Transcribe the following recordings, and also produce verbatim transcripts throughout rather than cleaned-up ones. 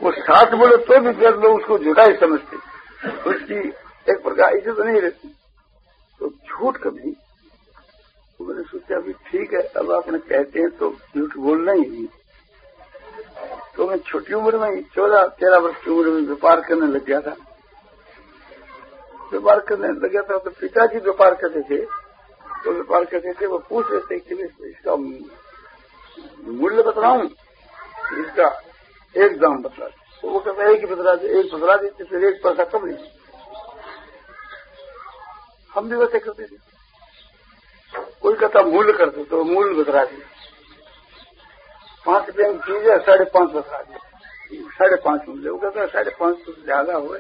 वो साथ बोले तो भी फिर लोग उसको झूठा ही समझते, उसकी एक प्रकार इज्जत नहीं रहती। तो झूठ कभी, तो मैंने सोचा अभी ठीक है, अब आपने कहते हैं तो झूठ बोलना ही नहीं। तो मैं छोटी उम्र में चौदह तेरह वर्ष की उम्र में व्यापार करने लग गया था। व्यापार करने लग गया था तो पिताजी व्यापार करते थे, तो व्यापार करते थे, वो पूछ रहे थे कि इसका मूल्य बतलाऊं, इसका एक दाम बतला। तो वो कहता है कि बतला दे, एक बतला देते, फिर एक पैसा कम नहीं। हम भी वैसे करते थे, कोई कहता मूल्य करते तो मूल्य बतला दिया, पांच रुपये की चीज है साढ़े पांच बता दिया, साढ़े पांच मूल्य। वो कहता है साढ़े पांच सौ ज्यादा हुए,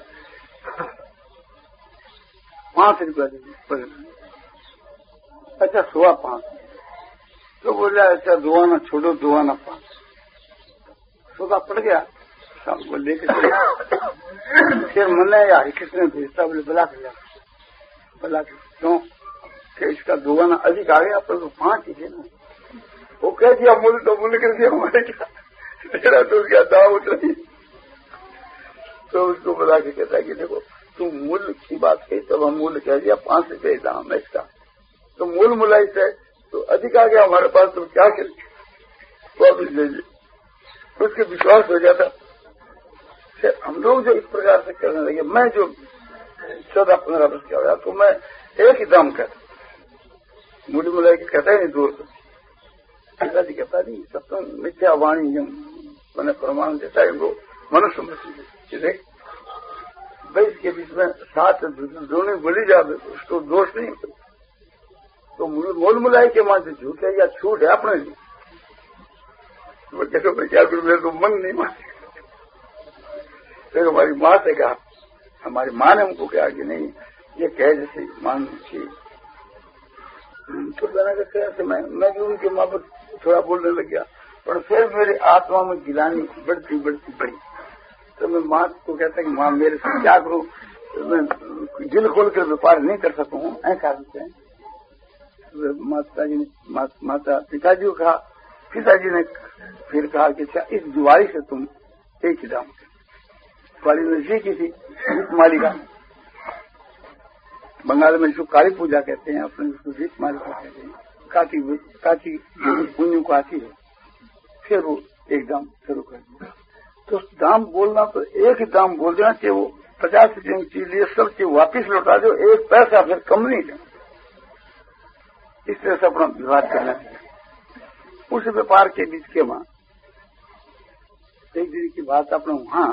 पांच रुपया दे। अच्छा सुआ पांच, तो बोला अच्छा दुआना छोड़ो, दुआना पांच। सौदा पड़ गया, शाम को लेकर फिर मैंने या किसने भेजता, बोले बुला के बुला के क्यों कि इसका दुआना अधिक आ गया, पर तो पांच ही थे ना। वो कह दिया मूल्य तो मूल्य कर दिया हमारे, क्या तेरा तो क्या दाम उठ रही। तो उसको बुला के कहता है कि देखो तुम मूल्य की बात कही, तब हम मूल्य कह दिया पांच रुपये दाम है इसका, तो मूल मुलाई से तो अधिक आ गया हमारे पास, तो क्या करें, वापिस ले लीजिए। उसके विश्वास हो जाता। फिर हम लोग जो इस प्रकार से करने लगे, मैं जो चौदह पंद्रह वर्ष का हो तो मैं एक ही दाम कहता, मूल्य मुलाई के कहता ही नहीं दूर से। पिताजी कहता नहीं, सत्संग मिथ्या वाणी मैंने प्रमाण देता है वो मनुष्य में देख भाई, इसके बीच में सात दोनों बोली जाए उसको दोष नहीं होता। तो मोल मुलाई के मान से झूठ है या छूट है अपने लिए, तो कहते भाई क्या करूं, मेरे तो मन नहीं माने। फिर हमारी माँ से कहा, हमारी माँ ने हमको कहा कि नहीं ये कह जैसे मान चाहिए। तो मैंने कहा मैं मैं भी उनके माँ पर थोड़ा बोलने लग गया, पर फिर मेरी आत्मा में गिलानी बढ़ती बढ़ती बढ़ी। तो मैं माँ को कहता कि माँ मेरे से क्या करूं, तो मैं दिल खोल कर व्यापार नहीं कर सकूं ऐसा कारण से। माता जी ने मा, माता पिताजी को कहा, पिताजी ने फिर कहा कि अच्छा इस दिवाली से तुम एक ही दाम, दिवाली नजदीक की थी, दीपमालिका बंगाल में जो काली पूजा कहते हैं, अपने उसको दीपमालिका कहते हैं, काटी काटी पुण्य को आती है। फिर वो एक दाम शुरू कर दिया। तो दाम बोलना तो एक ही दाम बोल देना चाहिए, वो पचास रुपये की चीज लिए सब चीज वापिस लौटा दो, एक पैसा फिर कम नहीं देना। इस तरह से अपना व्यवहार करना चाहिए। उस व्यापार के बीच के वहां एक दिन की बात, अपने वहां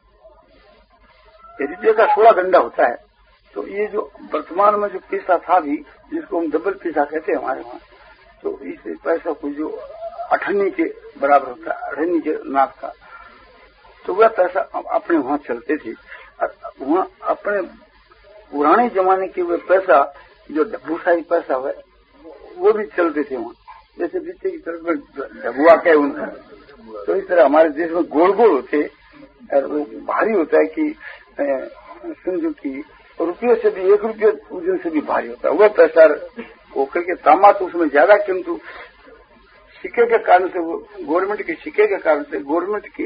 रुपये का सोलह गंडा होता है, तो ये जो वर्तमान में जो पैसा था भी, जिसको हम डबल पैसा कहते हैं हमारे वहां, तो इस पैसा को जो अठन्नी के बराबर होता है, अठन्नी के नाप का, तो वह पैसा अपने वहां चलते थे। वहां अपने पुराने जमाने के वे पैसा जो डब्बूसाई पैसा है वो भी चलते थे वहां, जैसे बीते की तरफ में डबुआ कहे उनका। तो इस तरह हमारे देश में गोल गोल होते और वो भारी होता है कि सिंधु की रुपये से भी एक रुपये वजन से भी भारी होता है वह पैसा होकर के तामा, तो उसमें ज्यादा, किंतु सिक्के के कारण से, वो गवर्नमेंट के सिक्के के कारण से, गवर्नमेंट की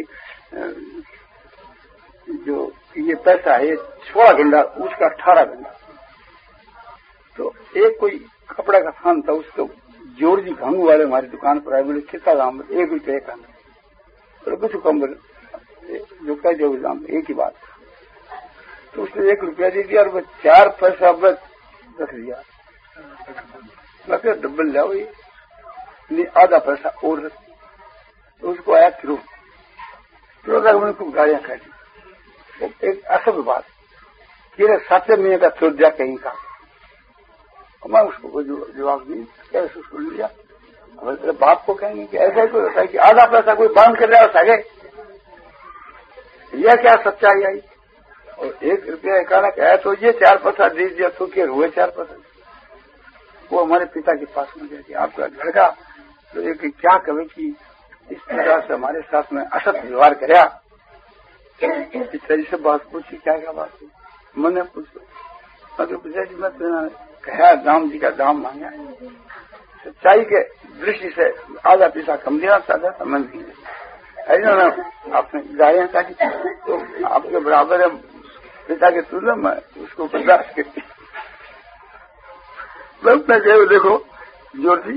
जो ये पैसा है सोलह घंटा, उसका अठारह घंटा। तो एक कोई कपड़ा का थान था, उसको जोर जी घंगू वाले हमारी दुकान पर आए, बोले कितना दाम, एक रुपये का, तो कुछ कम बोले, जो कह दो दाम एक ही बात। तो उसने एक रुपया दे दिया और वह चार पैसा बस रख दिया। मैं क्या डबल जाओ, ये आधा पैसा और। तो उसको आया क्रोध, क्रोध मैंने खूब गाड़ियां खाई। तो एक असल बात ये सत्य में का चौदह कहीं का, मैं उसको जवाब दी, कैसे सुन लिया। तेरे बाप को कहेंगे कि ऐसा ही कोई होता है कि आधा पैसा कोई बांध कर रहा है सगे, यह क्या सच्चाई आई। और एक रुपया एकानक आया तो ये चार पैसा दे दिया, तो क्या हुए चार पैसा। वो हमारे पिता के पास में गया कि आपका लड़का तो एक क्या कहे कि इस प्रकार से हमारे साथ में असत व्यवहार कराया। इस तरह से बात पूछी, क्या क्या बात हुई, मैंने पूछा, मगर पिताजी मैं तो कहा राम जी का दाम मांगा, सच्चाई के दृष्टि से आधा पैसा कम देना चाहता था, मैं नहीं। ऐसा ना आपने गायें काटी तो आपके बराबर है पिता के तुल्य में उसको बर्दाश्त करती। मैं कहो देखो जोर जी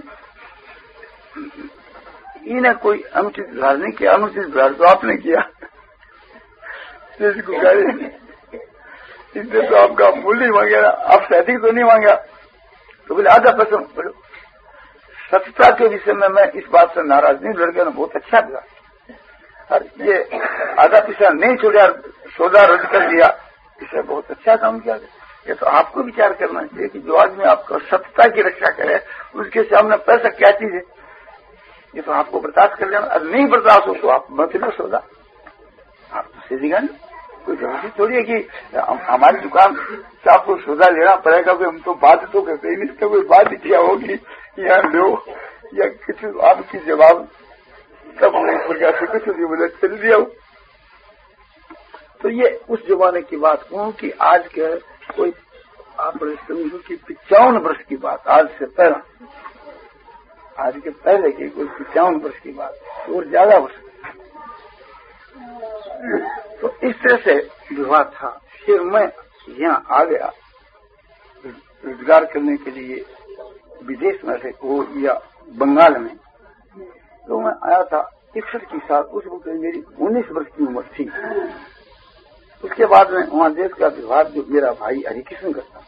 इन्हें कोई अनुचित व्यवहार नहीं किया, अनुचित व्यवहार तो आपने किया। जिसको गाड़ी इससे तो आपका मूल्य नहीं मांगेगा, आपसे अधिक तो नहीं मांगा। तो बोले आधा पैसा बोलो सत्यता के विषय में मैं इस बात से नाराज नहीं, लड़के ने बहुत अच्छा दिया और ये आधा पैसा नहीं छोड़ा, सौदा रद्द कर दिया, इसे बहुत अच्छा काम किया। ये तो आपको विचार करना चाहिए कि जो आदमी आपको सत्यता की रक्षा करे उसके सामने पैसा क्या चीज है। ये तो आपको बर्दाश्त कर लेना, और नहीं बर्दाश्त हो तो आप मत लो सौदा, आप तो सीधीगा नहीं। कोई जरूरी थोड़ी है कि हमारी दुकान से आपको सौदा लेना पड़ेगा, हम तो बात तो करते ही नहीं, कोई बात किया होगी यहाँ लो या कुछ आपकी जवाब तब एक प्रकार से कुछ नहीं बोले चल दिया। तो ये उस जमाने की बात कहूँ कि आज के कोई आप समझो कि पिचावन वर्ष की बात, आज से पहला, आज के पहले की कोई पिचावन वर्ष की बात और ज्यादा वर्ष। तो इस तरह से विवाह था। फिर मैं यहाँ आ गया रोजगार करने के लिए विदेश में से हो या बंगाल में। तो मैं आया था इकसठ की साल, उस वक्त मेरी उन्नीस वर्ष की उम्र थी। उसके बाद में वहाँ देश का व्यवहार जो मेरा भाई हरिकृष्ण करता,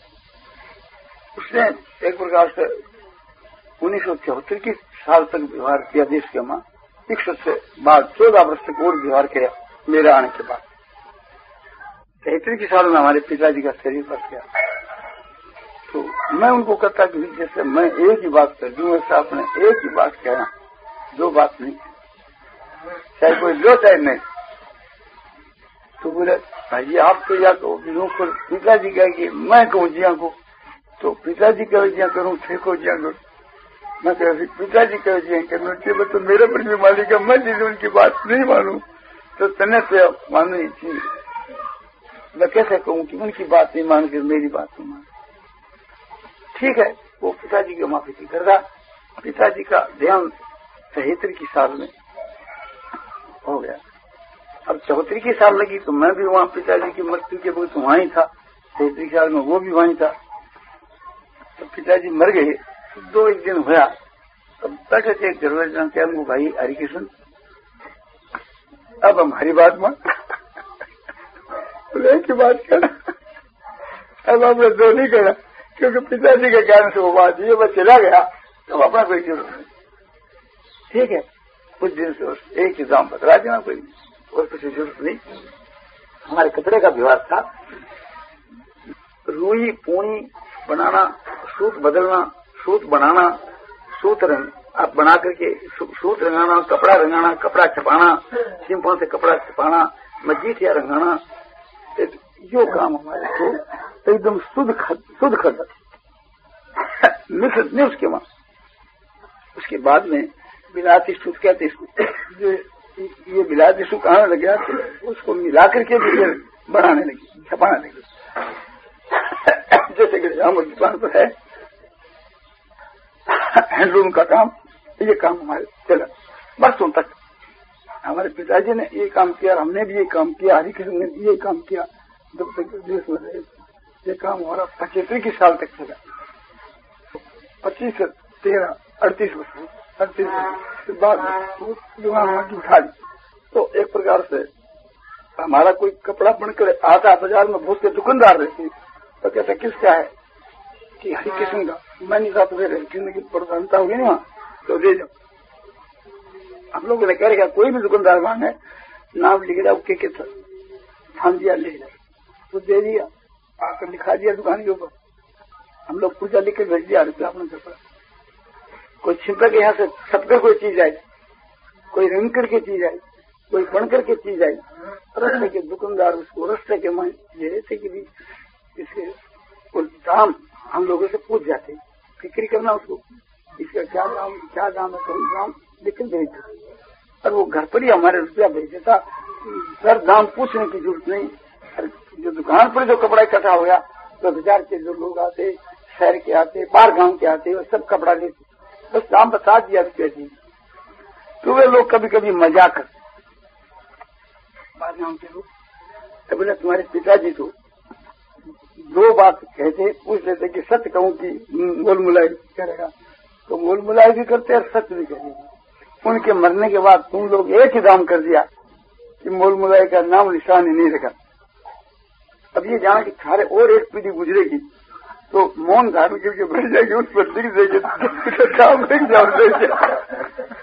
उसने एक प्रकार से उन्नीस सौ चौहत्तर की साल तक व्यवहार किया देश के मां। इकसठ से बाद चौदह वर्ष तक और व्यवहार किया मेरे आने के बाद। तिहत्तर की साल में हमारे पिताजी का शरीर पर गया। तो मैं उनको कहता कि जैसे मैं एक ही बात कर दूं वैसे आपने एक ही बात कहना, दो बात नहीं, चाहे कोई लो चाहे नहीं। तो बोले भाई आप तो या तो पिताजी कहे कि मैं कहूँ जिया को, तो पिताजी कहे जिया करूँ, थे को जिया करूँ, मैं कह पिताजी कहे जिया करूँ, तो मेरे पर भी मालिक है, मैं जिसे उनकी बात नहीं मानू तो तने से माननी चाहिए। मैं कैसे कहूँ कि उनकी बात नहीं मान कर मेरी बात नहीं मान। ठीक है, वो पिताजी की माफी की कर रहा। पिताजी का ध्यान तिहत्तर की साल में हो गया। अब चौहत्तर की साल लगी तो मैं भी वहाँ पिताजी की मृत्यु के वक्त वहां ही था। तिहत्तर की साल में वो भी वहीं था। तो पिताजी मर गए, दो एक दिन हुआ, तब बैठे थे घर के हमको भाई हरिकृष्ण अब हमारी बात मान एक ही बात करना। अब हमने दो नहीं करा क्योंकि पिताजी के कारण से वो बात ये बस चला गया तो अपना कोई जरूरत नहीं। ठीक है, कुछ दिन से एक ही दाम बदला देना, कोई और कुछ जरूरत नहीं। हमारे कपड़े का व्यवहार था, रुई पूनी बनाना, सूत बदलना, सूत बनाना, सूत रंग आप बना करके सूत रंगाना, कपड़ा रंगाना, कपड़ा छपाना, सिंपल से कपड़ा छपाना, मजीठिया रंगाना, यो काम हमारे को एकदम शुद्ध शुद्ध खत नहीं उसके बाद। उसके बाद में बिलाती सूत कहते इसको, जो ये बिलाती सूत आने लग गया तो उसको मिला करके भी फिर बनाने लगी, छपाने लगी। जैसे कि हमारी दुकान पर है हैंडलूम का काम, ये काम हमारे चला बरसों तक। हमारे पिताजी ने ये काम किया, हमने भी ये काम किया, हरिकृष्ण ने भी ये काम किया, जब तक देश में रहे। ये काम हमारा पचहत्तर की साल तक चला। पच्चीस से तेरह अड़तीस वर्ष अड़तीस वर्ष के बाद दुकान उठा दी। तो एक प्रकार से हमारा कोई कपड़ा बनकर आता बाजार में बहुत से दुकानदार रहते, तो कहता किसका है कि हरिकृष्ण का। मैं नहीं था तो फिर हरिकृष्ण की प्रधानता होगी ना, तो दे जाओ। हम लोगों ने कह रखा कोई भी दुकानदार मांगे नाम लिख दिया, के के थान दिया ले जाए, तो दे दिया, आकर लिखा दिया दुकान के ऊपर। हम लोग पूजा लिख के भेज दिया रुपया अपने घर पर। कोई छिपक के यहाँ से छपकर कोई चीज आई, कोई रंग करके चीज आई, कोई बन करके चीज आई। रस्ते के दुकानदार उसको रस्ते के मान ले रहते कि भी इसके दाम हम लोगों से पूछ जाते, फिक्री करना उसको इसका क्या दाम क्या दाम है, कहीं दाम लेकिन भेज देते। और वो घर पर ही हमारे रुपया भेज देता, सर दाम पूछने की जरूरत नहीं। जो दुकान पर जो कपड़ा इकट्ठा हो गया तो बाजार के जो लोग आते, शहर के आते, बाहर गांव के आते, वो सब कपड़ा लेते, बस दाम बता दिया रुपये दी। तो वे लोग कभी कभी मजाक करते, जानते हो? तो बोला तुम्हारे पिताजी तो दो बात कहते, पूछ लेते कि सत्य कहूं कि मोल मुलाई करेगा, तो मोल मुलाई भी करते और सत्य भी करेगा। उनके मरने के बाद तुम लोग एक ही दाम कर दिया कि मोल मुलाई का नाम निशान ही नहीं रखा। अब ये जाना कि थारे और एक पीढ़ी गुजरेगी तो मौन धारण करके बैठ जाएगी, उस पर लिख देंगे काम लिख जाओ,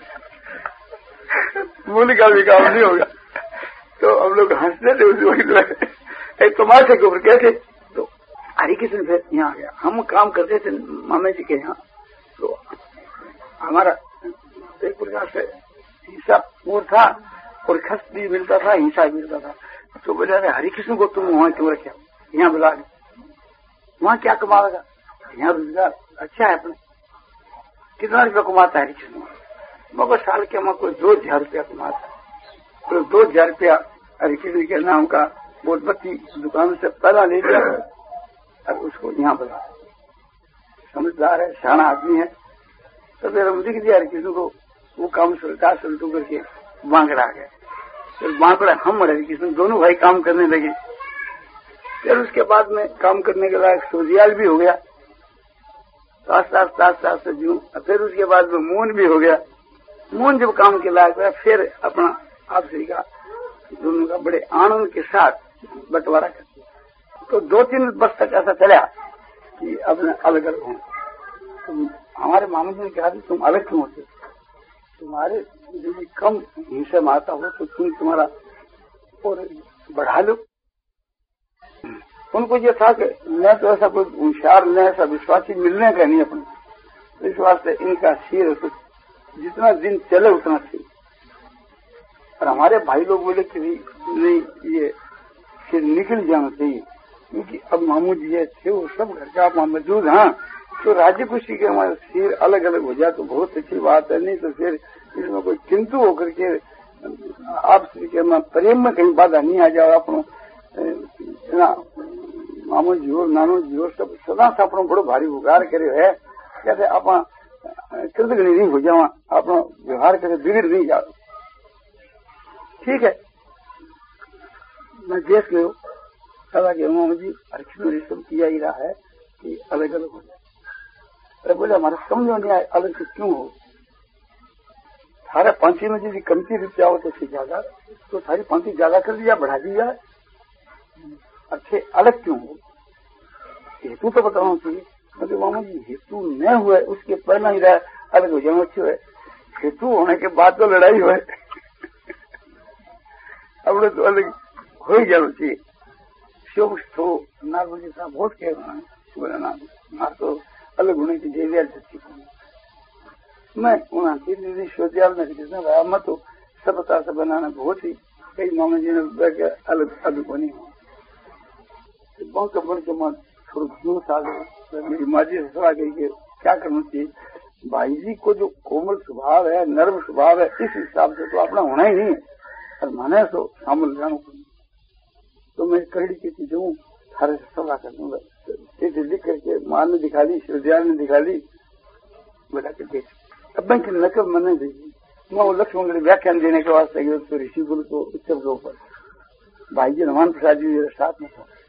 मूल का भी काम नहीं होगा। तो हम लोग हंसते थे उस वक्त, एक तमाशे के ऊपर कैसे। तो हरिकृष्ण फिर यहाँ आ गया, हम काम करते थे मामे जी के यहाँ, तो हमारा एक प्रकार से हिस्सा पूर था और खस भी मिलता था, हिंसा भी मिलता था। तो बोले अरे हरिकृष्ण को तुम वहां क्यों रखे, यहाँ बुला के, वहां क्या कमाएगा, यहाँ रोजगार अच्छा है अपने। कितना रुपया कमाता है हरिकृष्ण? मगर साल के मैं कोई दो हजार रुपया कमाता, तो दो हजार रुपया हरिकृष्ण के नाम का बोधबत्ती दुकान से पहला ले लिया और उसको यहाँ बुला। समझदार है, शाना आदमी है। तो फिर हम लिख दिया हरिकृष्ण को, वो काम सुलटा सुलटू करके बांकड़ा गए। फिर बांकड़ा हम और हरिकृष्ण दोनों भाई काम करने लगे। फिर उसके बाद में काम करने के बाद सोजियाल भी हो गया, आस्ता आस्ता आस्ता आस्ता जूं। फिर उसके बाद में मून भी हो गया। मून जब काम के लायक हुआ फिर अपना आपसी का दोनों का बड़े आनंद के साथ बंटवारा कर दिया। तो दो तीन वर्ष तक ऐसा चला कि अपने अलग अलग हों। तो हमारे मामा जी ने कहा कि तुम अलग क्यों होते, तुम्हारे यदि कम हिस्से में आता हो तो तुम तुम्हारा और बढ़ा लो। उनको ये था कि मैं तो ऐसा कोई होशियार न ऐसा विश्वासी मिलने का नहीं अपने, तो इस वास्ते इनका सिर तो जितना दिन चले उतना सही। और हमारे भाई लोग बोले कि नहीं ये सिर निकल जाना चाहिए, क्योंकि अब मामू जी ये थे वो सब घर का आप मौजूद हैं, तो राज्य खुशी के हमारे सिर अलग अलग हो जाए तो बहुत अच्छी बात है। नहीं तो फिर इसमें कोई किंतु होकर के आप के प्रेम में कहीं बाधा नहीं आ जाए। अपनो मामू जी हो नानू जी हो सब सदा से अपनो बड़ो भारी उगार करे है, कैसे आप कृतज्ञ नहीं हो जावा, अपना व्यवहार करे बिगड़ नहीं जाओ। ठीक है, मैं देख गयो सदा के मामू जी हरिकृष्ण सब किया ही रहा है कि अलग अलग हो जाए। अरे बोले हमारा समझो नहीं आए अलग से क्यों हो, थारा पांची में यदि कमती रुपया हो तो फिर ज्यादा, तो सारी पांची ज्यादा कर दिया बढ़ा दी जाए, अच्छे अलग क्यों हो, हेतु तो बताना चाहिए। मतलब मामा जी हेतु न हुए उसके पहला ही रहा अलग हो जाना अच्छे है, हेतु होने के बाद तो लड़ाई हुए अब तो अलग हो ही जाना चाहिए। शोक तो नारद जी साहब बहुत कह रहा है, बोला ना नार तो अलग होने की जैविया सच्ची मैं उन्हें दीदी सोचियाल में किसने भाया मत तो सबता से बनाना बहुत ही कई मामा जी ने अलग अलग बनी हो बहुत बन के मैं थोड़ा जोश आ गया। मेरी माँ जी से सलाह गई कि क्या करना चाहिए, भाई जी को जो कोमल स्वभाव है नर्म स्वभाव है इस हिसाब से तो अपना होना ही नहीं है, और माने तो शामिल जाना। तो मैं करड़ी की चीज हूँ थारे से सलाह कर दूंगा, चिट्ठी लिख करके माँ ने दिखा ली, श्रद्धा ने दिखा ली, बेटा के देख अब मैं की नकल मैंने देखी। मैं वो लक्ष्मण व्याख्यान देने के वास्ते गया तो ऋषि गुरु को उत्सव के ऊपर भाई जी हनुमान प्रसाद जी साथ में था।